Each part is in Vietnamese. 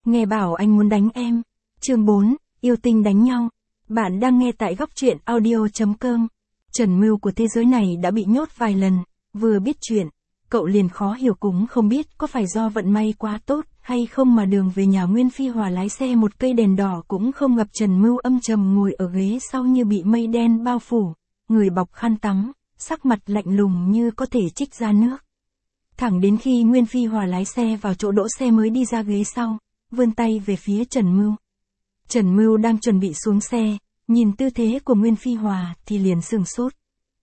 Nghe bảo anh muốn đánh em. Chương 4, yêu tinh đánh nhau. Bạn đang nghe tại góc truyện audio.com. Trần Mưu của thế giới này đã bị nhốt vài lần, vừa biết chuyện, cậu liền khó hiểu cũng không biết có phải do vận may quá tốt hay không mà đường về nhà Nguyên Phi Hòa lái xe một cây đèn đỏ cũng không gặp Trần Mưu âm trầm ngồi ở ghế sau như bị mây đen bao phủ, người bọc khăn tắm, sắc mặt lạnh lùng như có thể trích ra nước. Thẳng đến khi Nguyên Phi Hòa lái xe vào chỗ đỗ xe mới đi ra ghế sau, vươn tay về phía Trần Mưu. Trần Mưu đang chuẩn bị xuống xe, nhìn tư thế của Nguyên Phi Hòa thì liền sửng sốt.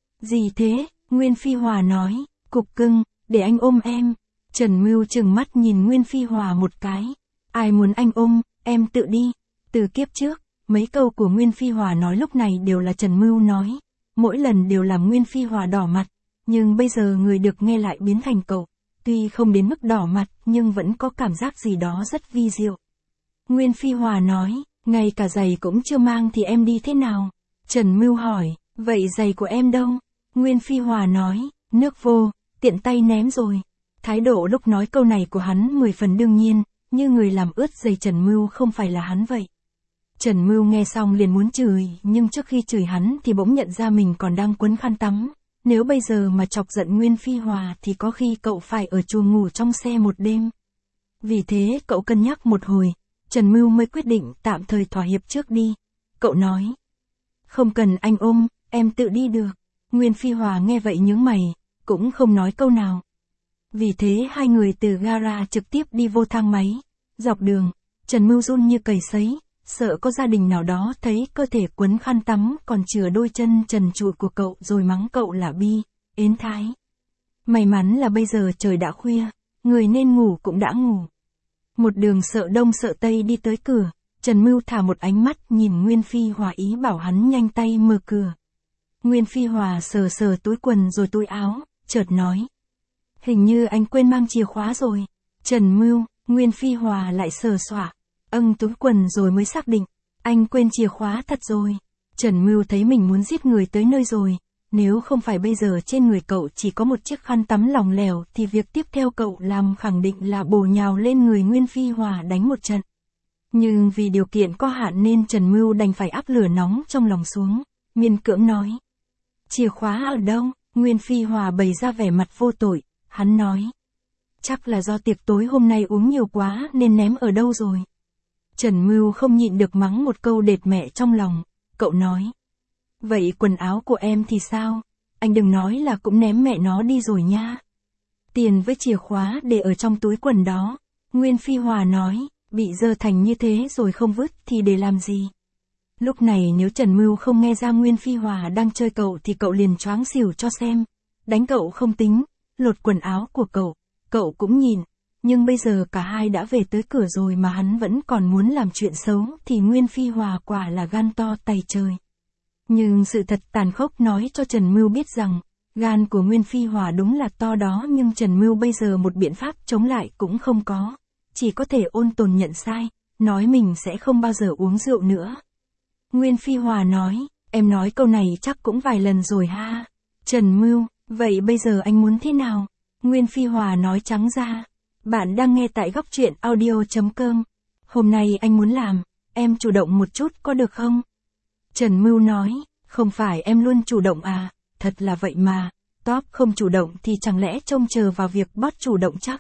Gì thế? Nguyên Phi Hòa nói, cục cưng, để anh ôm em. Trần Mưu trừng mắt nhìn Nguyên Phi Hòa một cái. Ai muốn anh ôm, em tự đi. Từ kiếp trước, mấy câu của Nguyên Phi Hòa nói lúc này đều là Trần Mưu nói. Mỗi lần đều làm Nguyên Phi Hòa đỏ mặt, nhưng bây giờ người được nghe lại biến thành cậu. Tuy không đến mức đỏ mặt nhưng vẫn có cảm giác gì đó rất vi diệu. Nguyên Phi Hòa nói, ngay cả giày cũng chưa mang thì em đi thế nào? Trần Mưu hỏi, vậy giày của em đâu? Nguyên Phi Hòa nói, nước vô, tiện tay ném rồi. Thái độ lúc nói câu này của hắn 10 phần đương nhiên, như người làm ướt giày Trần Mưu không phải là hắn vậy. Trần Mưu nghe xong liền muốn chửi, nhưng trước khi chửi hắn thì bỗng nhận ra mình còn đang quấn khăn tắm. Nếu bây giờ mà chọc giận Nguyên Phi Hòa thì có khi cậu phải ở chuồng ngủ trong xe một đêm. Vì thế cậu cân nhắc một hồi, Trần Mưu mới quyết định tạm thời thỏa hiệp trước đi. Cậu nói, không cần anh ôm, em tự đi được. Nguyên Phi Hòa nghe vậy nhướng mày, cũng không nói câu nào. Vì thế hai người từ gara trực tiếp đi vô thang máy. Dọc đường, Trần Mưu run như cầy sấy, sợ có gia đình nào đó thấy cơ thể quấn khăn tắm còn chừa đôi chân trần trụi của cậu rồi mắng cậu là bi, ến thái. May mắn là bây giờ trời đã khuya, người nên ngủ cũng đã ngủ. Một đường sợ đông sợ tây đi tới cửa, Trần Mưu thả một ánh mắt nhìn Nguyên Phi Hòa ý bảo hắn nhanh tay mở cửa. Nguyên Phi Hòa sờ sờ túi quần rồi túi áo, chợt nói. Hình như anh quên mang chìa khóa rồi. Trần Mưu, Nguyên Phi Hòa lại sờ soạng túi quần rồi mới xác định. Anh quên chìa khóa thật rồi. Trần Mưu thấy mình muốn giết người tới nơi rồi. Nếu không phải bây giờ trên người cậu chỉ có một chiếc khăn tắm lỏng lẻo thì việc tiếp theo cậu làm khẳng định là bổ nhào lên người Nguyên Phi Hòa đánh một trận. Nhưng vì điều kiện có hạn nên Trần Mưu đành phải áp lửa nóng trong lòng xuống, miễn cưỡng nói. Chìa khóa ở đâu? Nguyên Phi Hòa bày ra vẻ mặt vô tội, hắn nói. Chắc là do tiệc tối hôm nay uống nhiều quá nên ném ở đâu rồi. Trần Mưu không nhịn được mắng một câu đệt mẹ trong lòng, cậu nói. Vậy quần áo của em thì sao? Anh đừng nói là cũng ném mẹ nó đi rồi nha. Tiền với chìa khóa để ở trong túi quần đó. Nguyên Phi Hòa nói, bị dơ thành như thế rồi không vứt thì để làm gì? Lúc này nếu Trần Mưu không nghe ra Nguyên Phi Hòa đang chơi cậu thì cậu liền choáng xỉu cho xem. Đánh cậu không tính, lột quần áo của cậu cũng nhìn. Nhưng bây giờ cả hai đã về tới cửa rồi mà hắn vẫn còn muốn làm chuyện xấu thì Nguyên Phi Hòa quả là gan to tày trời. Nhưng sự thật tàn khốc nói cho Trần Mưu biết rằng, gan của Nguyên Phi Hòa đúng là to đó nhưng Trần Mưu bây giờ một biện pháp chống lại cũng không có. Chỉ có thể ôn tồn nhận sai, nói mình sẽ không bao giờ uống rượu nữa. Nguyên Phi Hòa nói, em nói câu này chắc cũng vài lần rồi ha. Trần Mưu, vậy bây giờ anh muốn thế nào? Nguyên Phi Hòa nói trắng ra. Bạn đang nghe tại góc truyện audio.com. Hôm nay anh muốn làm, em chủ động một chút có được không? Trần Mưu nói, không phải em luôn chủ động à, thật là vậy mà, top không chủ động thì chẳng lẽ trông chờ vào việc bot chủ động chắc?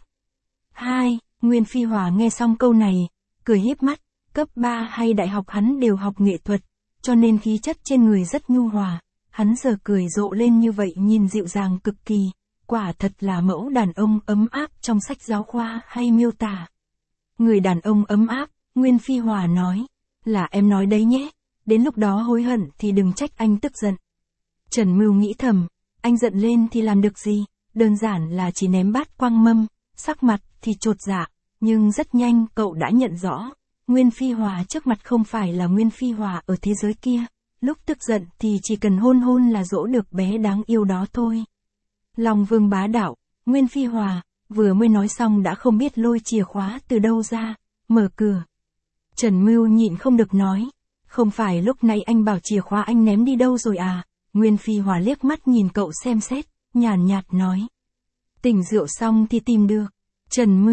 2. Nguyên Phi Hòa nghe xong câu này, cười híp mắt, cấp 3 hay đại học hắn đều học nghệ thuật, cho nên khí chất trên người rất nhu hòa, hắn giờ cười rộ lên như vậy nhìn dịu dàng cực kỳ, quả thật là mẫu đàn ông ấm áp trong sách giáo khoa hay miêu tả. Người đàn ông ấm áp, Nguyên Phi Hòa nói, là em nói đấy nhé. Đến lúc đó hối hận thì đừng trách anh tức giận. Trần Mưu nghĩ thầm, anh giận lên thì làm được gì, đơn giản là chỉ ném bát quăng mâm, sắc mặt thì chột dạ, nhưng rất nhanh cậu đã nhận rõ, Nguyên Phi Hòa trước mặt không phải là Nguyên Phi Hòa ở thế giới kia, lúc tức giận thì chỉ cần hôn hôn là dỗ được bé đáng yêu đó thôi. Long Vương bá đạo, Nguyên Phi Hòa, vừa mới nói xong đã không biết lôi chìa khóa từ đâu ra, mở cửa. Trần Mưu nhịn không được nói. Không phải lúc nãy anh bảo chìa khóa anh ném đi đâu rồi à? Nguyên Phi Hòa liếc mắt nhìn cậu xem xét, nhàn nhạt nói. Tỉnh rượu xong thì tìm được. Trần Mưu,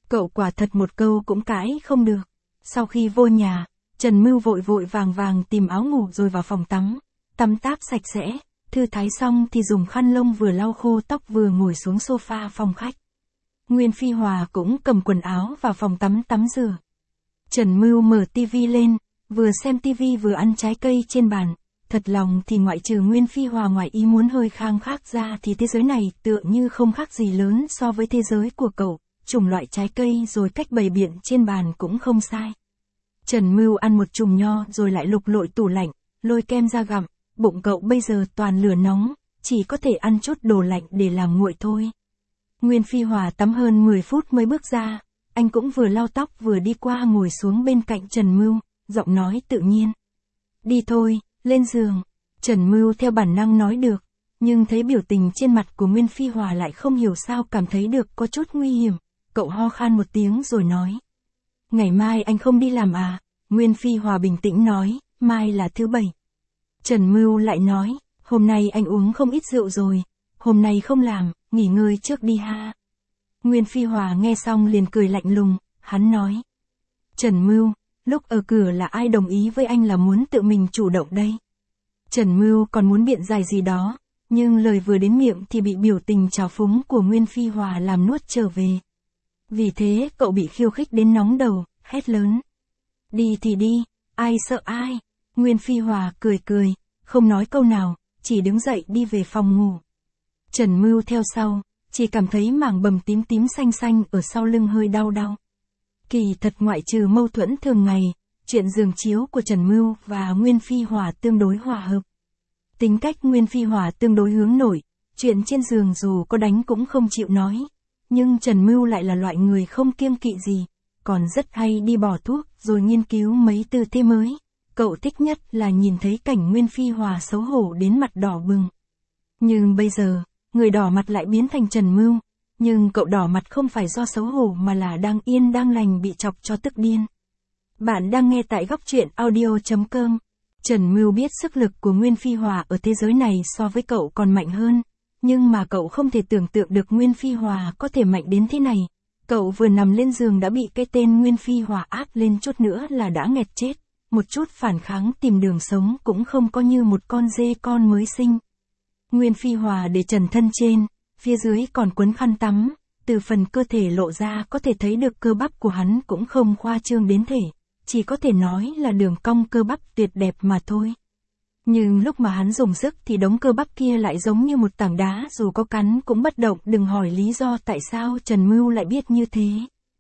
Cậu quả thật một câu cũng cãi không được. Sau khi vô nhà, Trần Mưu vội vội vàng vàng tìm áo ngủ rồi vào phòng tắm. Tắm táp sạch sẽ, thư thái xong thì dùng khăn lông vừa lau khô tóc vừa ngồi xuống sofa phòng khách. Nguyên Phi Hòa cũng cầm quần áo vào phòng tắm tắm rửa. Trần Mưu mở tivi lên, vừa xem tivi vừa ăn trái cây trên bàn. Thật lòng thì ngoại trừ Nguyên Phi Hòa ngoài ý muốn hơi khang khác ra thì thế giới này tựa như không khác gì lớn so với thế giới của cậu. Chủng loại trái cây rồi cách bày biện trên bàn cũng không sai. Trần Mưu ăn một chùm nho rồi lại lục lội tủ lạnh, lôi kem ra gặm. Bụng cậu bây giờ toàn lửa nóng, chỉ có thể ăn chút đồ lạnh để làm nguội thôi. Nguyên Phi Hòa tắm hơn 10 phút mới bước ra, anh cũng vừa lau tóc vừa đi qua ngồi xuống bên cạnh Trần Mưu, giọng nói tự nhiên. Đi thôi, lên giường. Trần Mưu theo bản năng nói được, nhưng thấy biểu tình trên mặt của Nguyên Phi Hòa lại không hiểu sao cảm thấy được có chút nguy hiểm. Cậu ho khan một tiếng rồi nói. Ngày mai anh không đi làm à? Nguyên Phi Hòa bình tĩnh nói, mai là thứ Bảy. Trần Mưu lại nói, hôm nay anh uống không ít rượu rồi, hôm nay không làm, nghỉ ngơi trước đi ha. Nguyên Phi Hòa nghe xong liền cười lạnh lùng, hắn nói. Trần Mưu, lúc ở cửa là ai đồng ý với anh là muốn tự mình chủ động đây? Trần Mưu còn muốn biện giải gì đó, nhưng lời vừa đến miệng thì bị biểu tình trào phúng của Nguyên Phi Hòa làm nuốt trở về. Vì thế cậu bị khiêu khích đến nóng đầu, hét lớn. Đi thì đi, ai sợ ai? Nguyên Phi Hòa cười cười, không nói câu nào, chỉ đứng dậy đi về phòng ngủ. Trần Mưu theo sau, chỉ cảm thấy mảng bầm tím tím xanh xanh ở sau lưng hơi đau đau. Kỳ thật ngoại trừ mâu thuẫn thường ngày, chuyện giường chiếu của Trần Mưu và Nguyên Phi Hòa tương đối hòa hợp. Tính cách Nguyên Phi Hòa tương đối hướng nội, chuyện trên giường dù có đánh cũng không chịu nói. Nhưng Trần Mưu lại là loại người không kiêng kỵ gì, còn rất hay đi bỏ thuốc rồi nghiên cứu mấy tư thế mới. Cậu thích nhất là nhìn thấy cảnh Nguyên Phi Hòa xấu hổ đến mặt đỏ bừng. Nhưng bây giờ, người đỏ mặt lại biến thành Trần Mưu. Nhưng cậu đỏ mặt không phải do xấu hổ mà là đang yên đang lành bị chọc cho tức điên. Bạn đang nghe tại góc truyện audio.com. Trần Mưu biết sức lực của Nguyên Phi Hòa ở thế giới này so với cậu còn mạnh hơn. Nhưng mà cậu không thể tưởng tượng được Nguyên Phi Hòa có thể mạnh đến thế này. Cậu vừa nằm lên giường đã bị cái tên Nguyên Phi Hòa áp lên chút nữa là đã nghẹt chết. Một chút phản kháng tìm đường sống cũng không có như một con dê con mới sinh. Nguyên Phi Hòa để trần thân trên, phía dưới còn quấn khăn tắm, từ phần cơ thể lộ ra có thể thấy được cơ bắp của hắn cũng không khoa trương đến thể, chỉ có thể nói là đường cong cơ bắp tuyệt đẹp mà thôi. Nhưng lúc mà hắn dùng sức thì đống cơ bắp kia lại giống như một tảng đá dù có cắn cũng bất động, đừng hỏi lý do tại sao Trần Mưu lại biết như thế.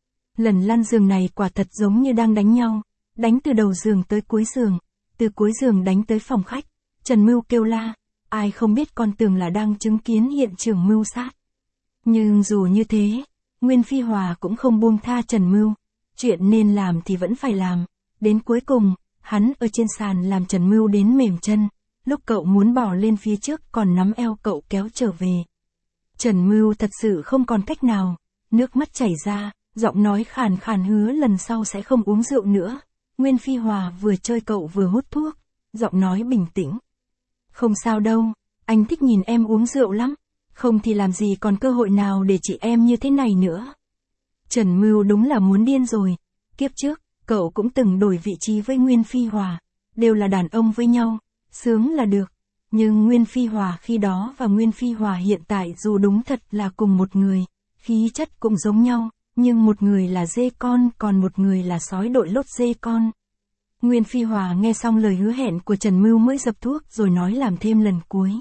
Lần lăn giường này quả thật giống như đang đánh nhau, đánh từ đầu giường tới cuối giường, từ cuối giường đánh tới phòng khách. Trần Mưu kêu la, ai không biết con tưởng là đang chứng kiến hiện trường mưu sát. Nhưng dù như thế, Nguyên Phi Hòa cũng không buông tha Trần Mưu, chuyện nên làm thì vẫn phải làm. Đến cuối cùng, hắn ở trên sàn làm Trần Mưu đến mềm chân, lúc cậu muốn bỏ lên phía trước còn nắm eo cậu kéo trở về. Trần Mưu thật sự không còn cách nào, nước mắt chảy ra, giọng nói khàn khàn hứa lần sau sẽ không uống rượu nữa. Nguyên Phi Hòa vừa chơi cậu vừa hút thuốc, giọng nói bình tĩnh. Không sao đâu, anh thích nhìn em uống rượu lắm, không thì làm gì còn cơ hội nào để chị em như thế này nữa. Trần Mưu đúng là muốn điên rồi, kiếp trước, cậu cũng từng đổi vị trí với Nguyên Phi Hòa, đều là đàn ông với nhau, sướng là được. Nhưng Nguyên Phi Hòa khi đó và Nguyên Phi Hòa hiện tại dù đúng thật là cùng một người, khí chất cũng giống nhau, nhưng một người là dê con còn một người là sói đội lốt dê con. Nguyên Phi Hòa nghe xong lời hứa hẹn của Trần Mưu mới dập thuốc rồi nói làm thêm lần cuối.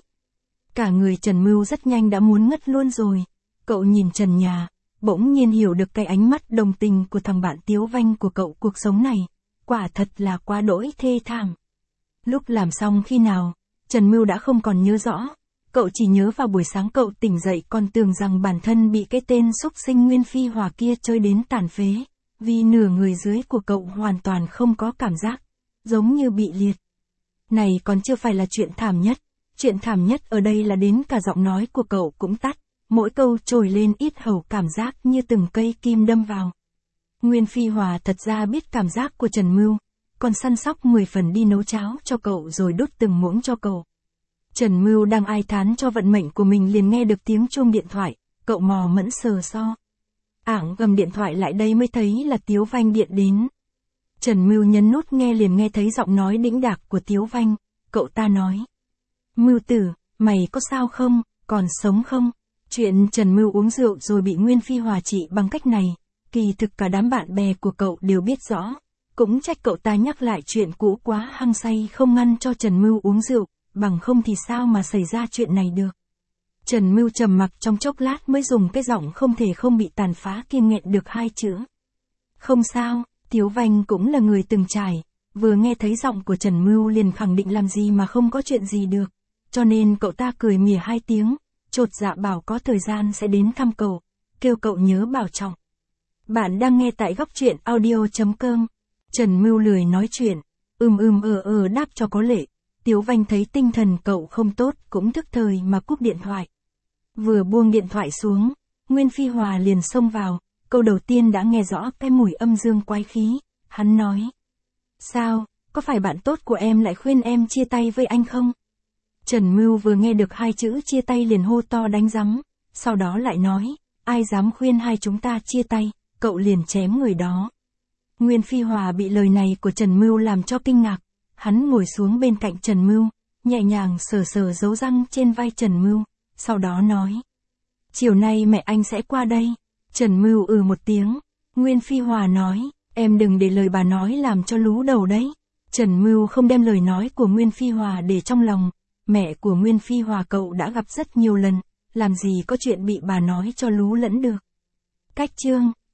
Cả người Trần Mưu rất nhanh đã muốn ngất luôn rồi. Cậu nhìn trần nhà, bỗng nhiên hiểu được cái ánh mắt đồng tình của thằng bạn tiếu vanh của cậu. Cuộc sống này, quả thật là quá đỗi thê thảm. Lúc làm xong khi nào, Trần Mưu đã không còn nhớ rõ. Cậu chỉ nhớ vào buổi sáng cậu tỉnh dậy còn tưởng rằng bản thân bị cái tên xúc sinh Nguyên Phi Hòa kia chơi đến tàn phế. Vì nửa người dưới của cậu hoàn toàn không có cảm giác, giống như bị liệt. Này còn chưa phải là chuyện thảm nhất. Chuyện thảm nhất ở đây là đến cả giọng nói của cậu cũng tắt, mỗi câu trồi lên ít hầu cảm giác như từng cây kim đâm vào. Nguyên Phi Hòa thật ra biết cảm giác của Trần Mưu, còn săn sóc 10 phần đi nấu cháo cho cậu rồi đút từng muỗng cho cậu. Trần Mưu đang ai thán cho vận mệnh của mình liền nghe được tiếng chuông điện thoại, cậu mò mẫn sờ so. Ảng gầm điện thoại lại đây mới thấy là Tiếu Vanh điện đến. Trần Mưu nhấn nút nghe liền nghe thấy giọng nói đĩnh đạc của Tiếu Vanh, cậu ta nói. Mưu tử, mày có sao không, còn sống không? Chuyện Trần Mưu uống rượu rồi bị Nguyên Phi Hòa trị bằng cách này, kỳ thực cả đám bạn bè của cậu đều biết rõ. Cũng trách cậu ta nhắc lại chuyện cũ quá hăng say không ngăn cho Trần Mưu uống rượu, bằng không thì sao mà xảy ra chuyện này được. Trần Mưu trầm mặc trong chốc lát mới dùng cái giọng không thể không bị tàn phá kia nghẹn được hai chữ. Không sao, Tiếu Vanh cũng là người từng trải, vừa nghe thấy giọng của Trần Mưu liền khẳng định làm gì mà không có chuyện gì được. Cho nên cậu ta cười mỉa hai tiếng, chột dạ bảo có thời gian sẽ đến thăm cậu, kêu cậu nhớ bảo trọng. Bạn đang nghe tại góc truyện audio.com. Trần Mưu lười nói chuyện, đáp cho có lệ. Tiếu Vanh thấy tinh thần cậu không tốt cũng thức thời mà cúp điện thoại. Vừa buông điện thoại xuống, Nguyên Phi Hòa liền xông vào, câu đầu tiên đã nghe rõ cái mùi âm dương quái khí, hắn nói. Sao, có phải bạn tốt của em lại khuyên em chia tay với anh không? Trần Mưu vừa nghe được hai chữ chia tay liền hô to đánh rắm, sau đó lại nói, ai dám khuyên hai chúng ta chia tay, cậu liền chém người đó. Nguyên Phi Hòa bị lời này của Trần Mưu làm cho kinh ngạc, hắn ngồi xuống bên cạnh Trần Mưu, nhẹ nhàng sờ sờ dấu răng trên vai Trần Mưu, sau đó nói. Chiều nay mẹ anh sẽ qua đây. Trần Mưu một tiếng, Nguyên Phi Hòa nói, em đừng để lời bà nói làm cho lú đầu đấy. Trần Mưu không đem lời nói của Nguyên Phi Hòa để trong lòng, mẹ của Nguyên Phi Hòa cậu đã gặp rất nhiều lần, làm gì có chuyện bị bà nói cho lú lẫn được. Cách chương